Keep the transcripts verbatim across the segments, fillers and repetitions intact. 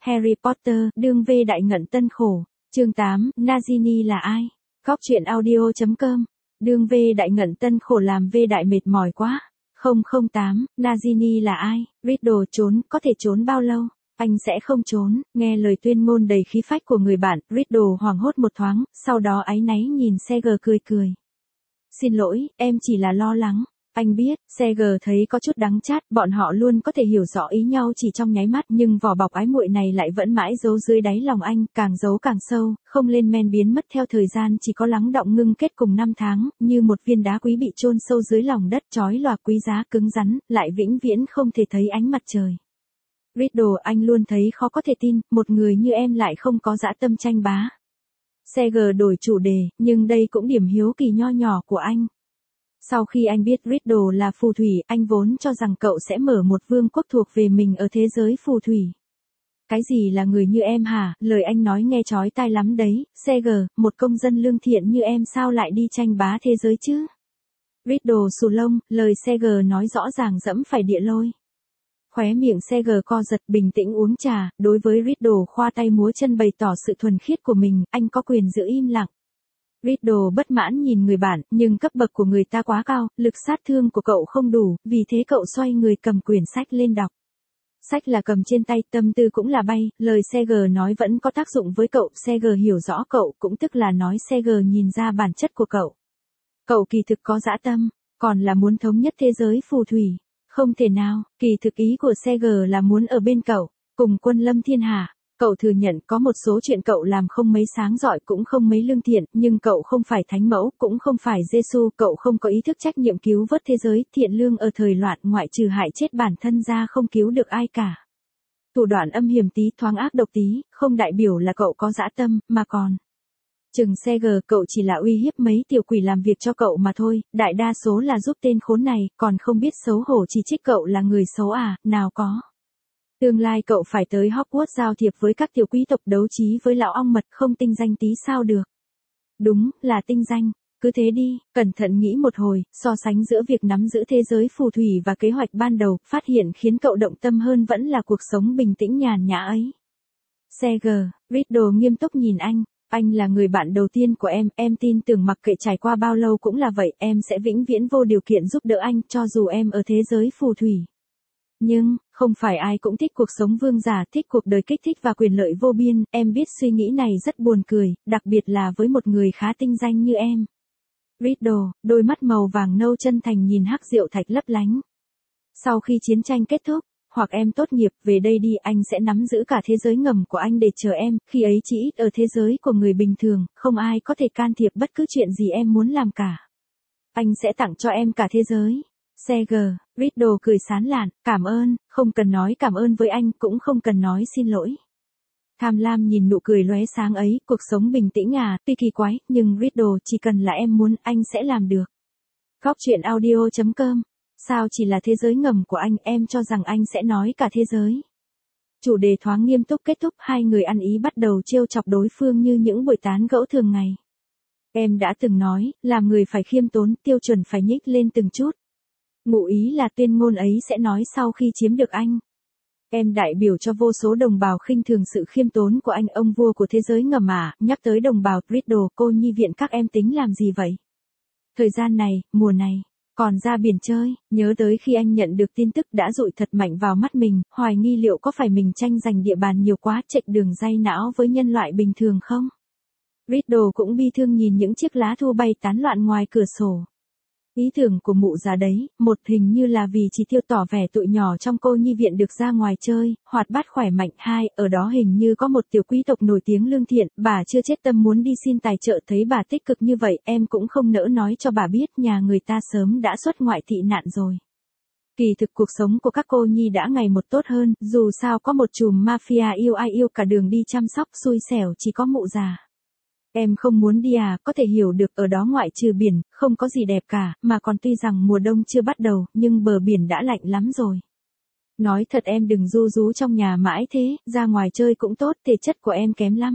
Harry Potter, đương vê đại ngận tân khổ. Chương tám, Nagini là ai? Góc truyện audio chấm com. Đương vê đại ngận tân khổ làm vê đại mệt mỏi quá. không không tám, Nagini là ai? Riddle trốn, có thể trốn bao lâu? Anh sẽ không trốn. Nghe lời tuyên ngôn đầy khí phách của người bạn, Riddle hoảng hốt một thoáng, sau đó áy náy nhìn Seger cười cười. Xin lỗi, em chỉ là lo lắng. Anh biết, Seger thấy có chút đắng chát, bọn họ luôn có thể hiểu rõ ý nhau chỉ trong nháy mắt, nhưng vỏ bọc ái muội này lại vẫn mãi giấu dưới đáy lòng anh, càng giấu càng sâu, không lên men biến mất theo thời gian, chỉ có lắng đọng ngưng kết cùng năm tháng, như một viên đá quý bị chôn sâu dưới lòng đất, chói lòa quý giá cứng rắn, lại vĩnh viễn không thể thấy ánh mặt trời. Riddle, anh luôn thấy khó có thể tin, một người như em lại không có dã tâm tranh bá. Seger đổi chủ đề, nhưng đây cũng điểm hiếu kỳ nho nhỏ của anh. Sau khi anh biết Riddle là phù thủy, anh vốn cho rằng cậu sẽ mở một vương quốc thuộc về mình ở thế giới phù thủy. Cái gì là người như em hả? Lời anh nói nghe chói tai lắm đấy, Seger, một công dân lương thiện như em sao lại đi tranh bá thế giới chứ? Riddle xù lông, lời Seger nói rõ ràng dẫm phải địa lôi. Khóe miệng Seger co giật, bình tĩnh uống trà, đối với Riddle khoa tay múa chân bày tỏ sự thuần khiết của mình, anh có quyền giữ im lặng. Riddle bất mãn nhìn người bạn, nhưng cấp bậc của người ta quá cao, lực sát thương của cậu không đủ, vì thế cậu xoay người cầm quyển sách lên đọc. Sách là cầm trên tay, tâm tư cũng là bay, lời Seger nói vẫn có tác dụng với cậu, Seger hiểu rõ cậu, cũng tức là nói Seger nhìn ra bản chất của cậu. Cậu kỳ thực có dã tâm, còn là muốn thống nhất thế giới phù thủy. Không thể nào, kỳ thực ý của Seger là muốn ở bên cậu, cùng quân lâm thiên hạ. Cậu thừa nhận có một số chuyện cậu làm không mấy sáng giỏi, cũng không mấy lương thiện, nhưng cậu không phải thánh mẫu, cũng không phải Giêsu, cậu không có ý thức trách nhiệm cứu vớt thế giới, thiện lương ở thời loạn, ngoại trừ hại chết bản thân ra không cứu được ai cả. Thủ đoạn âm hiểm tí, thoáng ác độc tí, không đại biểu là cậu có dã tâm, mà còn. Chừng Seger, cậu chỉ là uy hiếp mấy tiểu quỷ làm việc cho cậu mà thôi, đại đa số là giúp tên khốn này, còn không biết xấu hổ chỉ trích cậu là người xấu à, nào có. Tương lai cậu phải tới Hogwarts giao thiệp với các tiểu quý tộc, đấu trí với lão ong mật, không tinh danh tí sao được. Đúng, là tinh danh, cứ thế đi, cẩn thận nghĩ một hồi, so sánh giữa việc nắm giữ thế giới phù thủy và kế hoạch ban đầu, phát hiện khiến cậu động tâm hơn vẫn là cuộc sống bình tĩnh nhàn nhã ấy. Seger, Riddle nghiêm túc nhìn anh, anh là người bạn đầu tiên của em, em tin tưởng mặc kệ trải qua bao lâu cũng là vậy, em sẽ vĩnh viễn vô điều kiện giúp đỡ anh, cho dù em ở thế giới phù thủy. Nhưng, không phải ai cũng thích cuộc sống vương giả, thích cuộc đời kích thích và quyền lợi vô biên, em biết suy nghĩ này rất buồn cười, đặc biệt là với một người khá tinh danh như em. Riddle, đôi mắt màu vàng nâu chân thành nhìn hắc diệu thạch lấp lánh. Sau khi chiến tranh kết thúc, hoặc em tốt nghiệp, về đây đi, anh sẽ nắm giữ cả thế giới ngầm của anh để chờ em, khi ấy chỉ ít ở thế giới của người bình thường, không ai có thể can thiệp bất cứ chuyện gì em muốn làm cả. Anh sẽ tặng cho em cả thế giới. Seger, Riddle cười sán lạn, cảm ơn, không cần nói cảm ơn với anh, cũng không cần nói xin lỗi. Tham lam nhìn nụ cười lóe sáng ấy, cuộc sống bình tĩnh à, tuy kỳ quái, nhưng Riddle, chỉ cần là em muốn, anh sẽ làm được. Góc truyện audio chấm com. Sao chỉ là thế giới ngầm của anh, em cho rằng anh sẽ nói cả thế giới. Chủ đề thoáng nghiêm túc kết thúc, hai người ăn ý bắt đầu trêu chọc đối phương như những buổi tán gẫu thường ngày. Em đã từng nói, làm người phải khiêm tốn, tiêu chuẩn phải nhích lên từng chút. Ngụ ý là tuyên ngôn ấy sẽ nói sau khi chiếm được anh. Em đại biểu cho vô số đồng bào khinh thường sự khiêm tốn của anh, ông vua của thế giới ngầm à, nhắc tới đồng bào, Riddle, cô nhi viện các em tính làm gì vậy? Thời gian này, mùa này, còn ra biển chơi, nhớ tới khi anh nhận được tin tức đã dụi thật mạnh vào mắt mình, hoài nghi liệu có phải mình tranh giành địa bàn nhiều quá, chệch đường ray não với nhân loại bình thường không? Riddle cũng bi thương nhìn những chiếc lá thu bay tán loạn ngoài cửa sổ. Ý tưởng của mụ già đấy, một hình như là vì chỉ tiêu tỏ vẻ tụi nhỏ trong cô nhi viện được ra ngoài chơi, hoạt bát khỏe mạnh, hai, ở đó hình như có một tiểu quý tộc nổi tiếng lương thiện, bà chưa chết tâm muốn đi xin tài trợ, thấy bà tích cực như vậy, em cũng không nỡ nói cho bà biết nhà người ta sớm đã xuất ngoại thị nạn rồi. Kỳ thực cuộc sống của các cô nhi đã ngày một tốt hơn, dù sao có một chùm mafia yêu ai yêu cả đường đi chăm sóc, xui xẻo chỉ có mụ già. Em không muốn đi à, có thể hiểu được, ở đó ngoại trừ biển, không có gì đẹp cả, mà còn tuy rằng mùa đông chưa bắt đầu, nhưng bờ biển đã lạnh lắm rồi. Nói thật em đừng ru rú trong nhà mãi thế, ra ngoài chơi cũng tốt, thể chất của em kém lắm.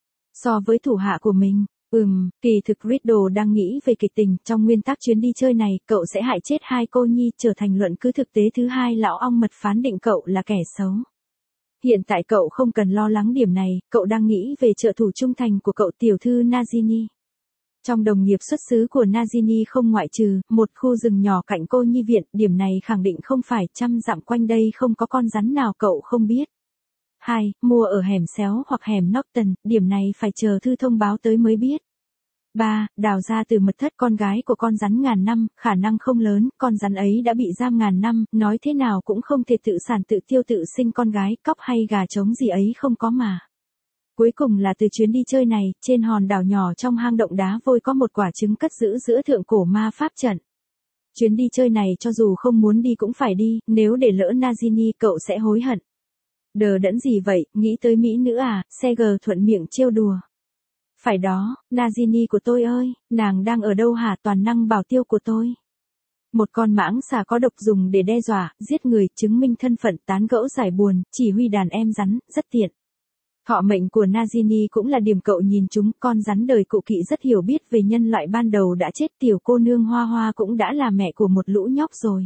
So với thủ hạ của mình, ừm, kỳ thực Riddle đang nghĩ về kịch tình, trong nguyên tắc chuyến đi chơi này, cậu sẽ hại chết hai cô nhi, trở thành luận cứ thực tế thứ hai, lão ong mật phán định cậu là kẻ xấu. Hiện tại cậu không cần lo lắng điểm này, cậu đang nghĩ về trợ thủ trung thành của cậu tiểu thư Najini. Trong đồng nghiệp xuất xứ của Najini không ngoại trừ, một khu rừng nhỏ cạnh cô nhi viện, điểm này khẳng định không phải, trăm dặm quanh đây không có con rắn nào cậu không biết. hai. Mua ở hẻm xéo hoặc hẻm Norton, điểm này phải chờ thư thông báo tới mới biết. ba. Đào ra từ mật thất con gái của con rắn ngàn năm, khả năng không lớn, con rắn ấy đã bị giam ngàn năm, nói thế nào cũng không thể tự sản tự tiêu tự sinh con gái, cóc hay gà trống gì ấy không có mà. Cuối cùng là từ chuyến đi chơi này, trên hòn đảo nhỏ trong hang động đá vôi có một quả trứng cất giữ giữa thượng cổ ma pháp trận. Chuyến đi chơi này cho dù không muốn đi cũng phải đi, nếu để lỡ Najini cậu sẽ hối hận. Đờ đẫn gì vậy, nghĩ tới mỹ nữ à, Seger thuận miệng trêu đùa. Phải đó, Najini của tôi ơi, nàng đang ở đâu hả, toàn năng bảo tiêu của tôi. Một con mãng xà có độc dùng để đe dọa, giết người, chứng minh thân phận, tán gẫu giải buồn, chỉ huy đàn em rắn, rất tiện. Thọ mệnh của Najini cũng là điểm cậu nhìn chúng, con rắn đời cụ kỵ rất hiểu biết về nhân loại ban đầu đã chết, tiểu cô nương Hoa Hoa cũng đã là mẹ của một lũ nhóc rồi.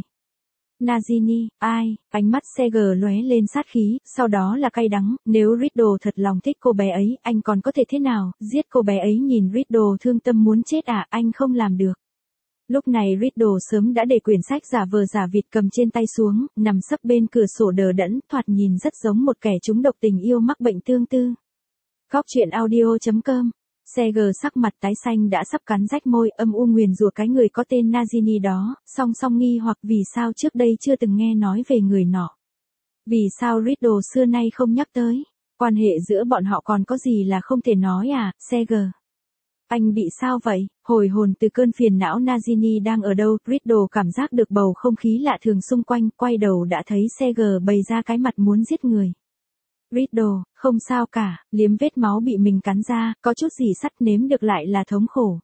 Najini, ai, ánh mắt Seger lóe lên sát khí, sau đó là cay đắng, nếu Riddle thật lòng thích cô bé ấy, anh còn có thể thế nào, giết cô bé ấy nhìn Riddle thương tâm muốn chết à, anh không làm được. Lúc này Riddle sớm đã để quyển sách giả vờ giả vịt cầm trên tay xuống, nằm sấp bên cửa sổ đờ đẫn, thoạt nhìn rất giống một kẻ trúng độc tình yêu mắc bệnh tương tư. Góc truyện audio chấm com. Seger sắc mặt tái xanh đã sắp cắn rách môi, âm u nguyền rủa cái người có tên Najini đó, song song nghi hoặc vì sao trước đây chưa từng nghe nói về người nọ. Vì sao Riddle xưa nay không nhắc tới, quan hệ giữa bọn họ còn có gì là không thể nói à, Seger. Anh bị sao vậy? Hồi hồn từ cơn phiền não, Najini đang ở đâu? Riddle cảm giác được bầu không khí lạ thường xung quanh, quay đầu đã thấy Seger bày ra cái mặt muốn giết người. Riddle, không sao cả, liếm vết máu bị mình cắn ra, có chút gì sắt nếm được lại là thống khổ.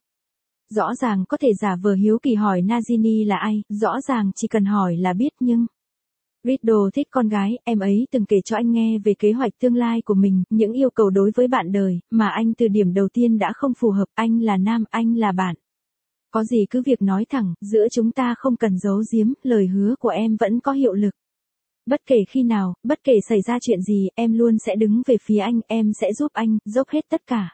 Rõ ràng có thể giả vờ hiếu kỳ hỏi Najini là ai, rõ ràng chỉ cần hỏi là biết nhưng... Riddle thích con gái, em ấy từng kể cho anh nghe về kế hoạch tương lai của mình, những yêu cầu đối với bạn đời, mà anh từ điểm đầu tiên đã không phù hợp, anh là nam, anh là bạn. Có gì cứ việc nói thẳng, giữa chúng ta không cần giấu giếm, lời hứa của em vẫn có hiệu lực. Bất kể khi nào, bất kể xảy ra chuyện gì, em luôn sẽ đứng về phía anh, em sẽ giúp anh, dốc hết tất cả.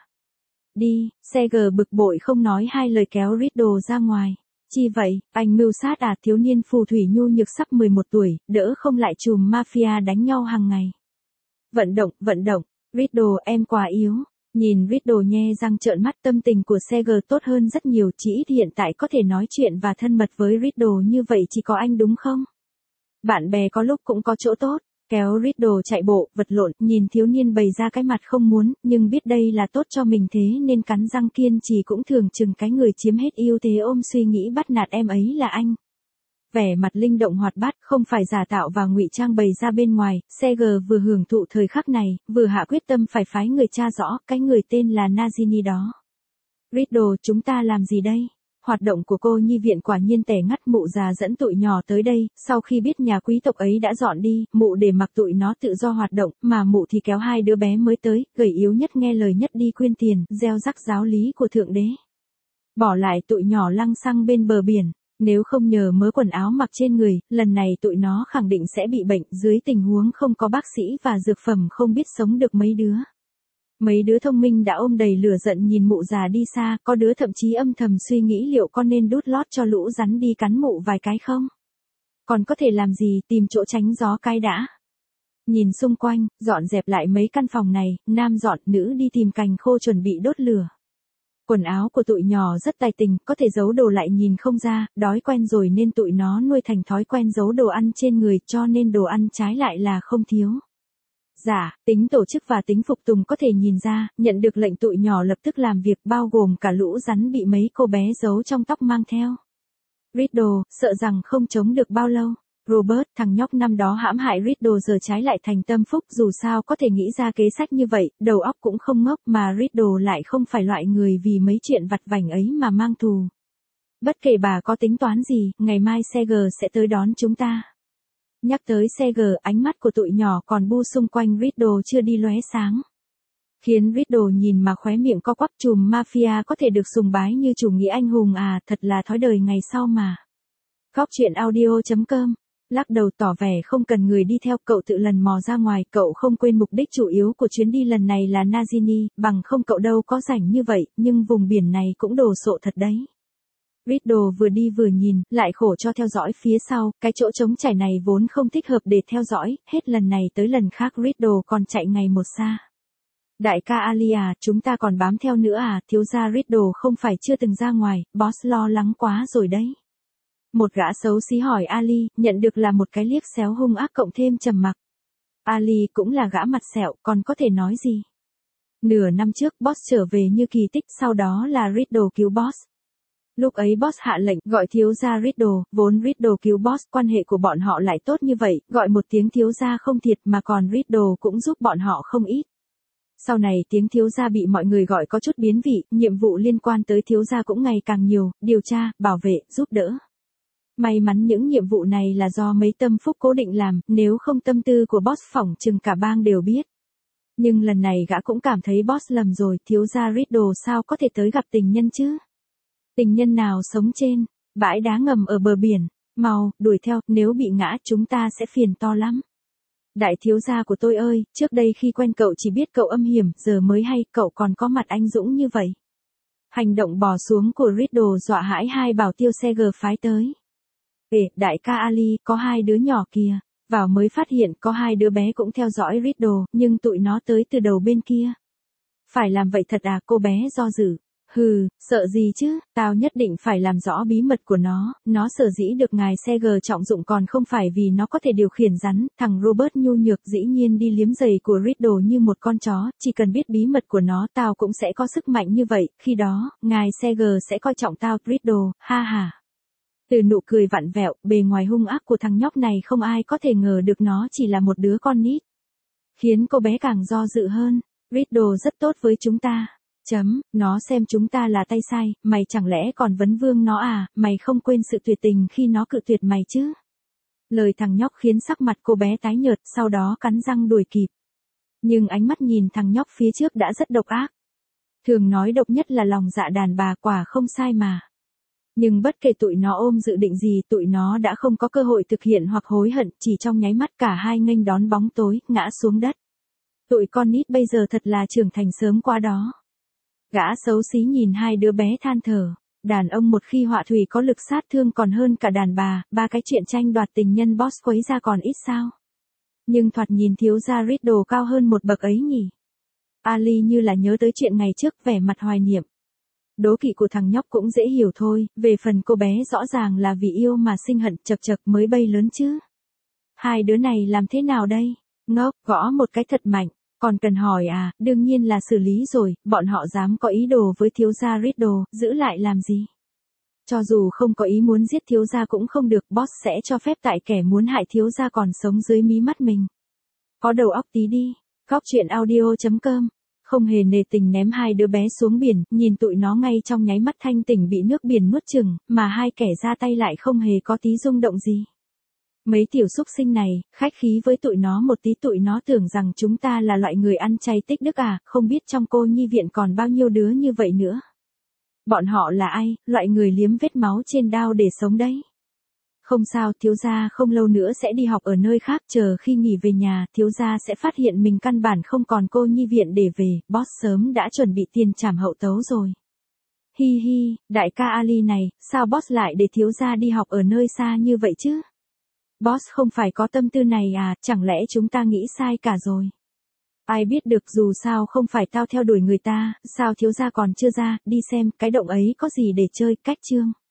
Đi, Seger bực bội không nói hai lời kéo Riddle ra ngoài. Chi vậy, anh mưu sát à, thiếu niên phù thủy nhu nhược sắp mười một tuổi, đỡ không lại chùm mafia đánh nhau hàng ngày. Vận động, vận động, Riddle em quá yếu. Nhìn Riddle nhe răng trợn mắt, tâm tình của Seger tốt hơn rất nhiều, chỉ ít hiện tại có thể nói chuyện và thân mật với Riddle như vậy chỉ có anh đúng không? Bạn bè có lúc cũng có chỗ tốt. Kéo Riddle chạy bộ, vật lộn, nhìn thiếu niên bày ra cái mặt không muốn, nhưng biết đây là tốt cho mình thế nên cắn răng kiên trì, cũng thường chừng cái người chiếm hết ưu thế ôm suy nghĩ bắt nạt em ấy là anh. Vẻ mặt linh động hoạt bát, không phải giả tạo và ngụy trang bày ra bên ngoài, Seger vừa hưởng thụ thời khắc này, vừa hạ quyết tâm phải phái người tra rõ, cái người tên là Najini đó. Riddle, chúng ta làm gì đây? Hoạt động của cô nhi viện quả nhiên tẻ ngắt, mụ già dẫn tụi nhỏ tới đây, sau khi biết nhà quý tộc ấy đã dọn đi, mụ để mặc tụi nó tự do hoạt động, mà mụ thì kéo hai đứa bé mới tới, gầy yếu nhất nghe lời nhất đi quyên tiền, gieo rắc giáo lý của thượng đế. Bỏ lại tụi nhỏ lăng xăng bên bờ biển, nếu không nhờ mớ quần áo mặc trên người, lần này tụi nó khẳng định sẽ bị bệnh, dưới tình huống không có bác sĩ và dược phẩm không biết sống được mấy đứa. Mấy đứa thông minh đã ôm đầy lửa giận nhìn mụ già đi xa, có đứa thậm chí âm thầm suy nghĩ liệu con nên đút lót cho lũ rắn đi cắn mụ vài cái không? Còn có thể làm gì, tìm chỗ tránh gió cái đã. Nhìn xung quanh, dọn dẹp lại mấy căn phòng này, nam dọn, nữ đi tìm cành khô chuẩn bị đốt lửa. Quần áo của tụi nhỏ rất tài tình, có thể giấu đồ lại nhìn không ra, đói quen rồi nên tụi nó nuôi thành thói quen giấu đồ ăn trên người, cho nên đồ ăn trái lại là không thiếu. Dạ, tính tổ chức và tính phục tùng có thể nhìn ra, nhận được lệnh tụi nhỏ lập tức làm việc, bao gồm cả lũ rắn bị mấy cô bé giấu trong tóc mang theo. Riddle, sợ rằng không chống được bao lâu. Robert, thằng nhóc năm đó hãm hại Riddle giờ trái lại thành tâm phúc, dù sao có thể nghĩ ra kế sách như vậy, đầu óc cũng không ngốc, mà Riddle lại không phải loại người vì mấy chuyện vặt vảnh ấy mà mang thù. Bất kể bà có tính toán gì, ngày mai Seger sẽ tới đón chúng ta. Nhắc tới Seger, ánh mắt của tụi nhỏ còn bu xung quanh Riddle chưa đi lóe sáng. Khiến Riddle nhìn mà khóe miệng co quắp, chùm mafia có thể được sùng bái như chủ nghĩa anh hùng à, thật là thói đời ngày sau mà. Góc truyện audio chấm com Lắc đầu tỏ vẻ không cần người đi theo, cậu tự lần mò ra ngoài, cậu không quên mục đích chủ yếu của chuyến đi lần này là Najini, bằng không cậu đâu có rảnh như vậy, nhưng vùng biển này cũng đồ sộ thật đấy. Riddle vừa đi vừa nhìn, lại khổ cho theo dõi phía sau, cái chỗ trống trải này vốn không thích hợp để theo dõi, hết lần này tới lần khác Riddle còn chạy ngày một xa. Đại ca Ali à, chúng ta còn bám theo nữa à, thiếu gia Riddle không phải chưa từng ra ngoài, boss lo lắng quá rồi đấy. Một gã xấu xí hỏi Ali, nhận được là một cái liếc xéo hung ác cộng thêm trầm mặc. Ali cũng là gã mặt sẹo, còn có thể nói gì? Nửa năm trước boss trở về như kỳ tích, sau đó là Riddle cứu boss. Lúc ấy boss hạ lệnh gọi thiếu gia Riddle, vốn Riddle cứu boss, quan hệ của bọn họ lại tốt như vậy, gọi một tiếng thiếu gia không thiệt mà còn Riddle cũng giúp bọn họ không ít. Sau này tiếng thiếu gia bị mọi người gọi có chút biến vị, nhiệm vụ liên quan tới thiếu gia cũng ngày càng nhiều, điều tra, bảo vệ, giúp đỡ. May mắn những nhiệm vụ này là do mấy tâm phúc cố định làm, nếu không tâm tư của boss phỏng chừng cả bang đều biết. Nhưng lần này gã cũng cảm thấy boss lầm rồi, thiếu gia Riddle sao có thể tới gặp tình nhân chứ? Tình nhân nào sống trên bãi đá ngầm ở bờ biển, mau, đuổi theo, nếu bị ngã chúng ta sẽ phiền to lắm. Đại thiếu gia của tôi ơi, trước đây khi quen cậu chỉ biết cậu âm hiểm, giờ mới hay cậu còn có mặt anh dũng như vậy. Hành động bò xuống của Riddle dọa hãi hai bảo tiêu xe G phái tới. Ê, đại ca Ali, có hai đứa nhỏ kìa. Vào mới phát hiện có hai đứa bé cũng theo dõi Riddle, nhưng tụi nó tới từ đầu bên kia. Phải làm vậy thật à, cô bé do dự. Hừ, sợ gì chứ, tao nhất định phải làm rõ bí mật của nó, nó sở dĩ được ngài xe G trọng dụng còn không phải vì nó có thể điều khiển rắn, thằng Robert nhu nhược dĩ nhiên đi liếm giày của Riddle như một con chó, chỉ cần biết bí mật của nó tao cũng sẽ có sức mạnh như vậy, khi đó, ngài xe G sẽ coi trọng tao, Riddle, ha ha. Từ nụ cười vặn vẹo, bề ngoài hung ác của thằng nhóc này không ai có thể ngờ được nó chỉ là một đứa con nít. Khiến cô bé càng do dự hơn, Riddle rất tốt với chúng ta. Chấm, nó xem chúng ta là tay sai, mày chẳng lẽ còn vấn vương nó à, mày không quên sự tuyệt tình khi nó cự tuyệt mày chứ. Lời thằng nhóc khiến sắc mặt cô bé tái nhợt, sau đó cắn răng đuổi kịp. Nhưng ánh mắt nhìn thằng nhóc phía trước đã rất độc ác. Thường nói độc nhất là lòng dạ đàn bà, quả không sai mà. Nhưng bất kể tụi nó ôm dự định gì, tụi nó đã không có cơ hội thực hiện hoặc hối hận, chỉ trong nháy mắt cả hai nghênh đón bóng tối, ngã xuống đất. Tụi con nít bây giờ thật là trưởng thành sớm quá đó. Gã xấu xí nhìn hai đứa bé than thở. Đàn ông một khi họa thủy có lực sát thương còn hơn cả đàn bà, ba cái chuyện tranh đoạt tình nhân boss quấy ra còn ít sao. Nhưng thoạt nhìn thiếu gia Riddle cao hơn một bậc ấy nhỉ. Ali như là nhớ tới chuyện ngày trước, vẻ mặt hoài niệm. Đố kỵ của thằng nhóc cũng dễ hiểu thôi, về phần cô bé rõ ràng là vì yêu mà sinh hận, chật chật mới bay lớn chứ. Hai đứa này làm thế nào đây? Ngốc, gõ một cái thật mạnh. Còn cần hỏi à, đương nhiên là xử lý rồi, bọn họ dám có ý đồ với thiếu gia Riddle, giữ lại làm gì? Cho dù không có ý muốn giết thiếu gia cũng không được, boss sẽ cho phép tại kẻ muốn hại thiếu gia còn sống dưới mí mắt mình. Có đầu óc tí đi, góc chuyện audio chấm com. Không hề nề tình ném hai đứa bé xuống biển, nhìn tụi nó ngay trong nháy mắt thanh tỉnh bị nước biển nuốt chửng, mà hai kẻ ra tay lại không hề có tí rung động gì. Mấy tiểu xúc sinh này, khách khí với tụi nó một tí, tụi nó tưởng rằng chúng ta là loại người ăn chay tích đức à, không biết trong cô nhi viện còn bao nhiêu đứa như vậy nữa. Bọn họ là ai, loại người liếm vết máu trên đao để sống đấy. Không sao, thiếu gia không lâu nữa sẽ đi học ở nơi khác, chờ khi nghỉ về nhà, thiếu gia sẽ phát hiện mình căn bản không còn cô nhi viện để về, boss sớm đã chuẩn bị tiền trảm hậu tấu rồi. Hi hi, đại ca Ali này, sao boss lại để thiếu gia đi học ở nơi xa như vậy chứ? Boss không phải có tâm tư này à, chẳng lẽ chúng ta nghĩ sai cả rồi? Ai biết được, dù sao không phải tao theo đuổi người ta, sao thiếu gia còn chưa ra, đi xem, cái động ấy có gì để chơi, cách chương.